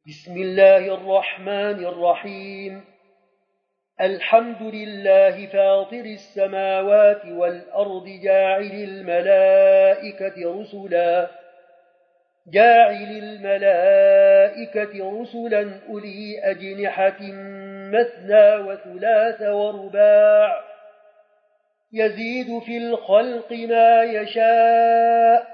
بسم الله الرحمن الرحيم. الحمد لله فاطر السماوات والأرض جاعل الملائكة رسلا أولي أجنحة مثنى وثلاث ورباع يزيد في الخلق ما يشاء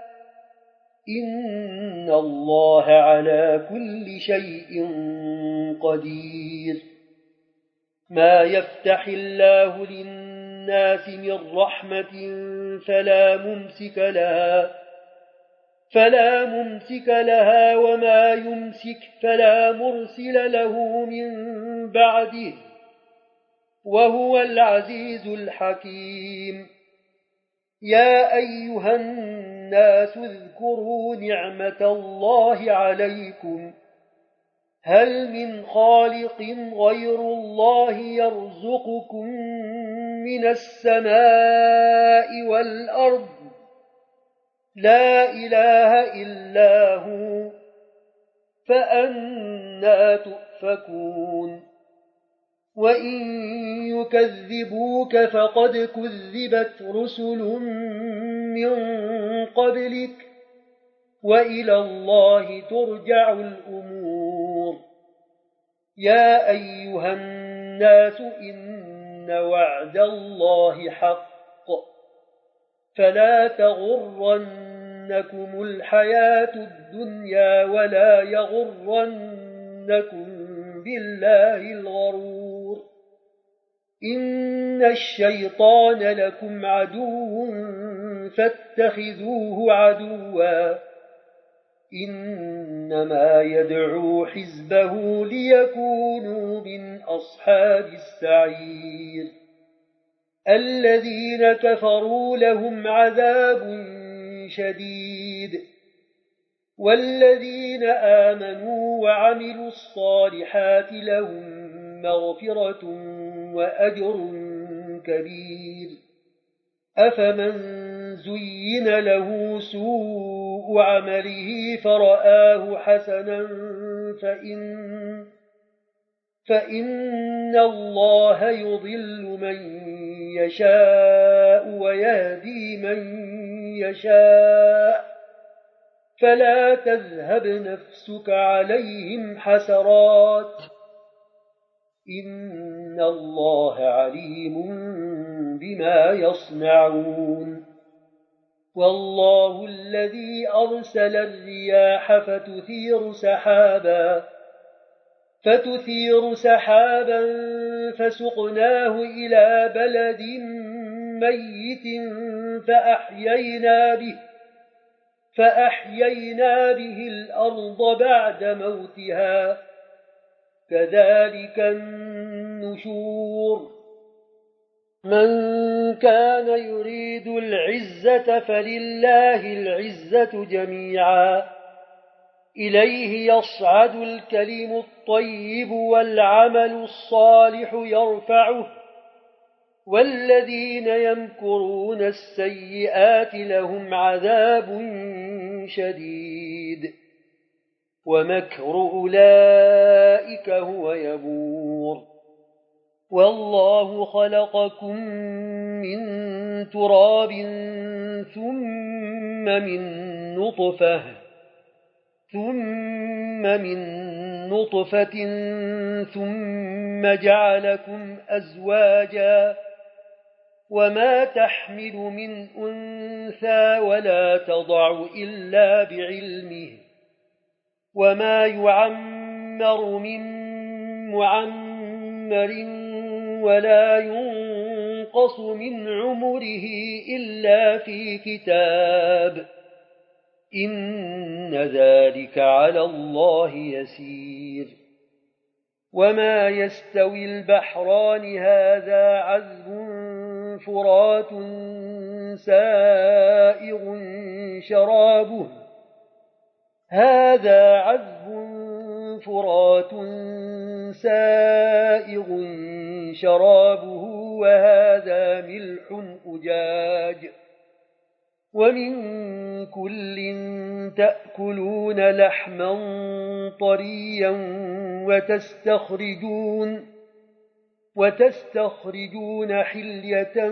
إن الله على كل شيء قدير. ما يفتح الله للناس من رحمة فلا ممسك لها وما يمسك فلا مرسل له من بعده وهو العزيز الحكيم. يا أيها الناس اذكروا نعمة الله عليكم هل من خالق غير الله يرزقكم من السماء والأرض لا إله إلا هو فأنى تؤفكون. وإن يكذبوك فقد كذبت رسل من قبلك وإلى الله ترجع الأمور. يا أيها الناس إن وعد الله حق فلا تغرنكم الحياة الدنيا ولا يغرنكم بالله الغرور. إن الشيطان لكم عدو فاتخذوه عدوا إنما يدعو حزبه ليكونوا من أصحاب السعير. الذين كفروا لهم عذاب شديد والذين آمنوا وعملوا الصالحات لهم مغفرة وأجر كبير. أفمن زين له سوء عمله فرآه حسنا فإن الله يضل من يشاء ويهدي من يشاء فلا تذهب نفسك عليهم حسرات إن الله عليم بما يصنعون. والله الذي أرسل الرياح فتثير سحابا فسقناه إلى بلد ميت فأحيينا به الأرض بعد موتها كذلك النشور. من كان يريد العزة فلله العزة جميعا إليه يصعد الكلم الطيب والعمل الصالح يرفعه والذين يمكرون السيئات لهم عذاب شديد ومكر أولئك هو يبور. والله خلقكم من تراب ثم من نطفة ثم جعلكم أزواجا وما تحمل من أنثى ولا تضع إلا بعلمه وما يعمر من معمر ولا ينقص من عمره إلا في كتاب إن ذلك على الله يسير. وما يستوي البحران هذا عذب فرات سائغ شرابه وهذا ملح أجاج ومن كل تأكلون لحما طريا وتستخرجون حلية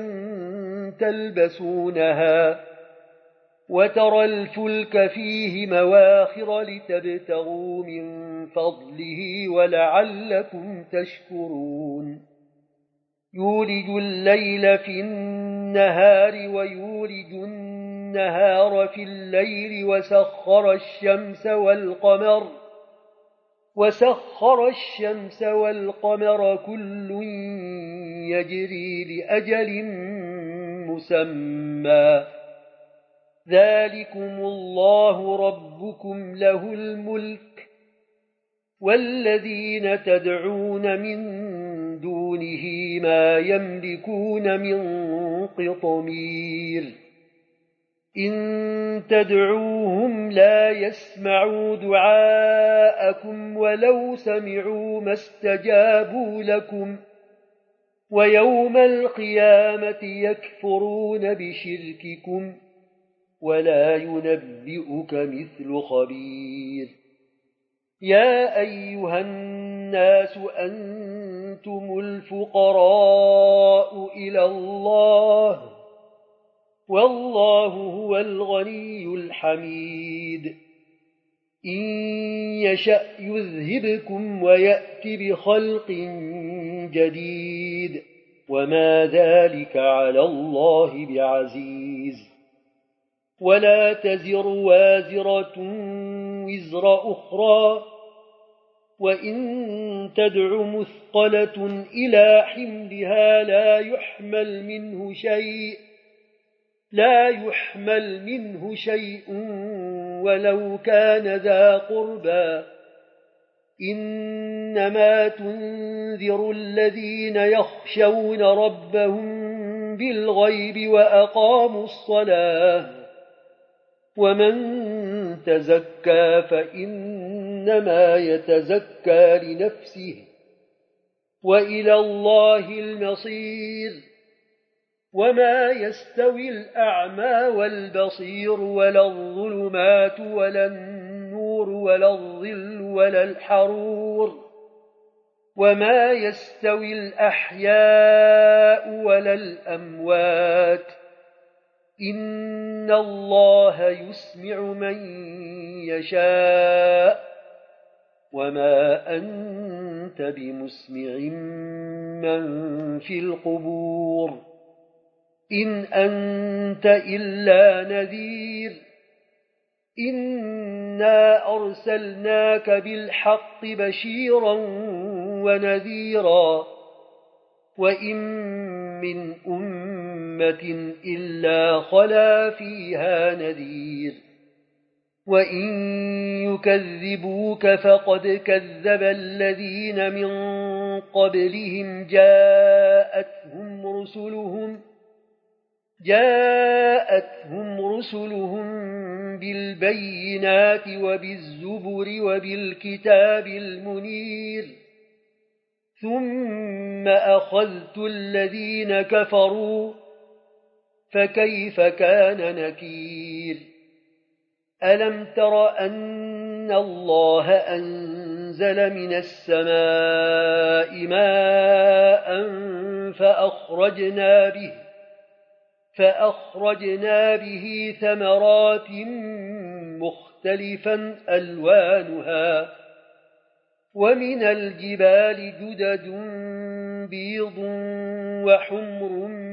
تلبسونها وترى الفلك فيه مواخر لتبتغوا من فضله ولعلكم تشكرون يولج الليل في النهار ويولج النهار في الليل وسخر الشمس والقمر كل يجري لأجل مسمى ذلكم الله ربكم له الملك والذين تدعون من دونه ما يملكون من قطمير إن تدعوهم لا يسمعوا دعاءكم ولو سمعوا ما استجابوا لكم ويوم القيامة يكفرون بشرككم ولا ينبئك مثل خبير يا أيها الناس أنتم الفقراء إلى الله والله هو الغني الحميد إن يشأ يذهبكم ويأت بخلق جديد وما ذلك على الله بعزيز ولا تزر وازرة وزر أخرى وإن تدع مثقلة إلى حملها لا يحمل منه شيء ولو كان ذا قربى إنما تنذر الذين يخشون ربهم بالغيب وأقاموا الصلاة ومن تزكى فإنما يتزكى لنفسه وإلى الله المصير وما يستوي الأعمى والبصير ولا الظلمات ولا النور ولا الظل ولا الحرور وما يستوي الأحياء ولا الأموات إن الله يسمع من يشاء وما أنت بمسمع من في القبور إن أنت إلا نذير إنا أرسلناك بالحق بشيرا ونذيرا وإن من أمة إلا خلا فيها نذير وإن يكذبوك فقد كذب الذين من قبلهم جاءتهم رسلهم بالبينات وبالزبر وبالكتاب المنير ثم أخذت الذين كفروا فكيف كان نكير ألم تر أن الله أنزل من السماء ماء فأخرجنا به ثمرات مختلفا ألوانها ومن الجبال جدد بيض وحمر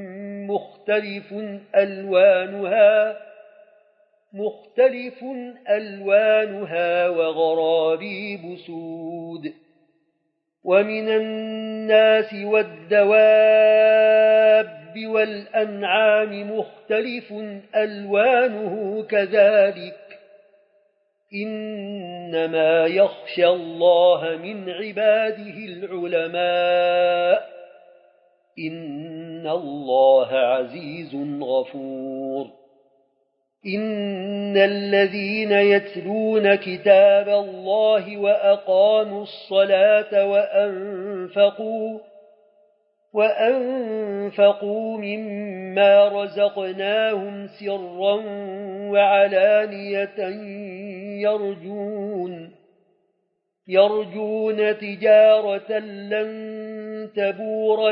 مختلف ألوانها وغرابيب سود ومن الناس والدواب والأنعام مختلف ألوانه كذلك إنما يخشى الله من عباده العلماء إن الله عزيز غفور إن الذين يتلون كتاب الله وأقاموا الصلاة وأنفقوا مما رزقناهم سرا وعلانية يرجون تجارة لن تبور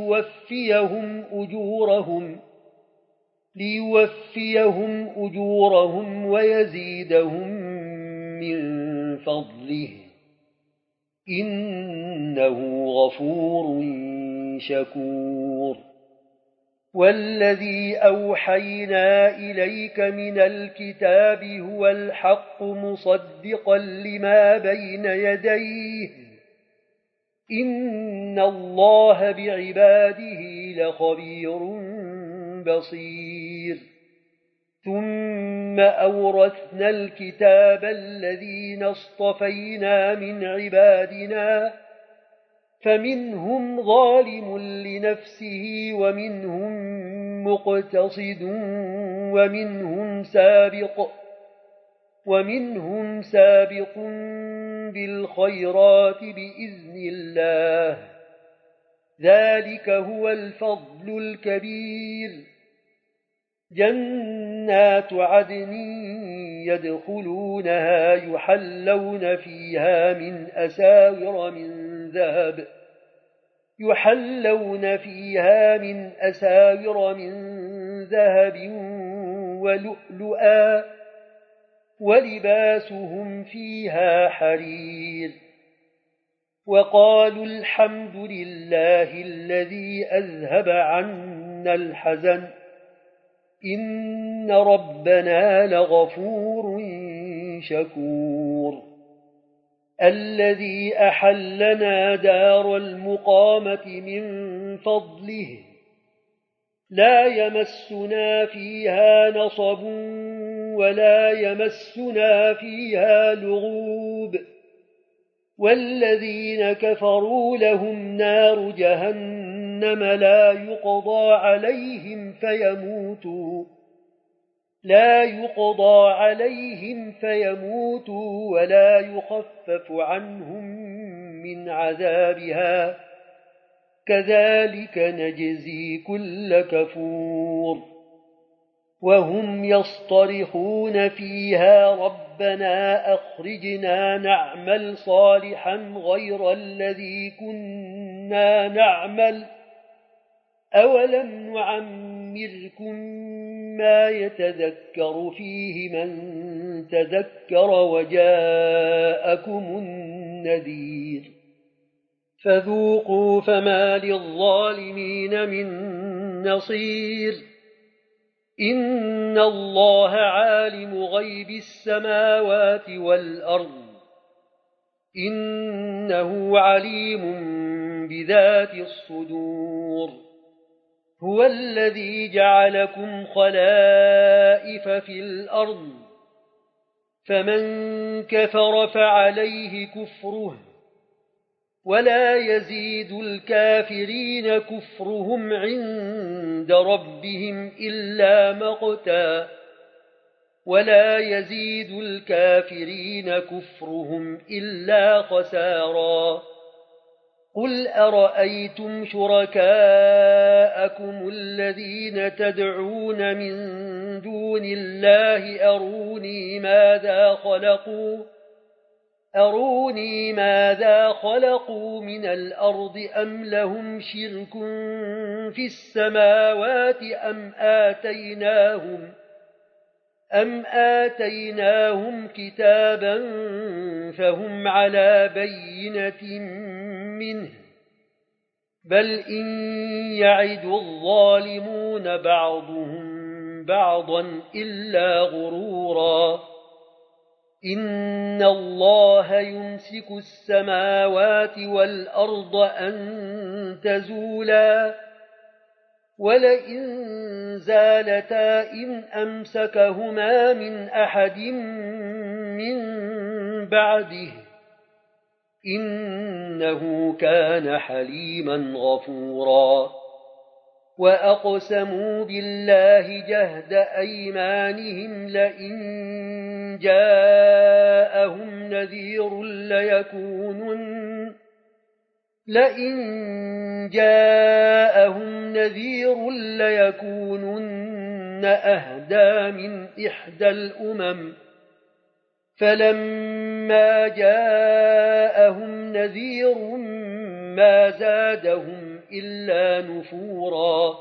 ليوفيهم أجورهم ويزيدهم من فضله إنه غفور شكور. والذي أوحينا إليك من الكتاب هو الحق مصدقا لما بين يديه إن الله بعباده لخبير بصير. ثم أورثنا الكتاب الذين اصطفينا من عبادنا فمنهم ظالم لنفسه ومنهم مقتصد ومنهم سابق بالخيرات بإذن الله ذلك هو الفضل الكبير. جنات عدن يدخلونها يحلون فيها من أساور من ذهب ولؤلؤا ولباسهم فيها حرير. وقالوا الحمد لله الذي أذهب عنا الحزن إن ربنا لغفور شكور. الذي أحلنا دار المقامة من فضله لا يمسنا فيها نصب ولا يمسنا فيها لغوب. والذين كفروا لهم نار جهنم لا يقضى عليهم فيموتوا ولا يخفف عنهم من عذابها كذلك نجزي كل كفور. وهم يصطرخون فيها ربنا أخرجنا نعمل صالحا غير الذي كنا نعمل أولم نعمركم ما يتذكر فيه من تذكر وجاءكم النذير فذوقوا فما للظالمين من نصير. إن الله عالم غيب السماوات والأرض إنه عليم بذات الصدور. هو الذي جعلكم خلائف في الأرض فمن كفر فعليه كفره ولا يزيد الكافرين كفرهم عند ربهم إلا مقتا ولا يزيد الكافرين كفرهم إلا خسارا. قل أرأيتم شركاءكم الذين تدعون من دون الله أروني ماذا خلقوا من الأرض أم لهم شرك في السماوات أم آتيناهم كتابا فهم على بينة منه بل إن يعد الظالمون بعضهم بعضا إلا غرورا. إن الله يمسك السماوات والأرض أن تزولا ولئن زالتا إن أمسكهما من أحد من بعده إنه كان حليما غفورا. وأقسموا بالله جهد أيمانهم لئن جاءهم نذير لئن جاءهم نذير ليكونن أهدى من إحدى الأمم فلما جاءهم نذير ما زادهم إلا نفورا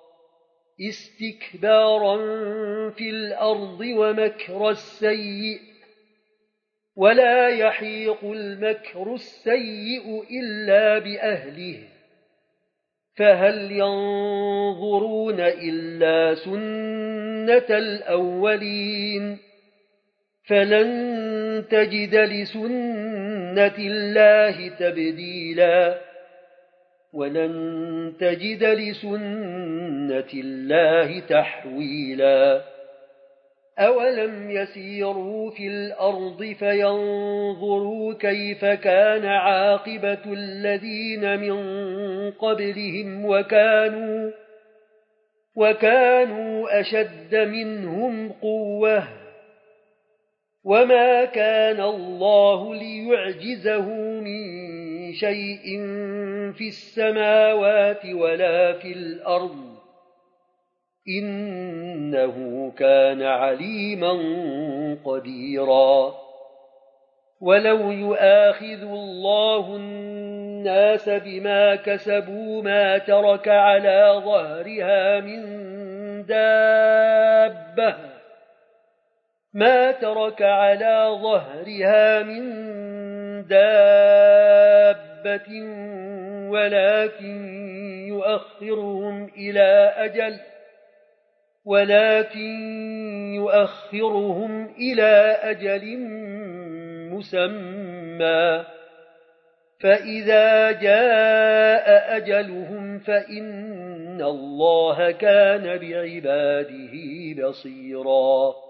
استكبارا في الأرض ومكر السيء ولا يحيق المكر السيء إلا بأهله فهل ينظرون إلا سنة الأولين فلن تجد لسنة الله تبديلا ولن تجد لسنة الله تحويلا أولم يسيروا في الأرض فينظروا كيف كان عاقبة الذين من قبلهم وكانوا أشد منهم قوة وما كان الله ليعجزه من شيء في السماوات ولا في الأرض إنه كان عليما قديرا ولو يؤاخذ الله الناس بما كسبوا ما ترك على ظهرها من دابة ولكن يؤخرهم إلى أجل مسمى فإذا جاء أجلهم فإن الله كان بعباده بصيرا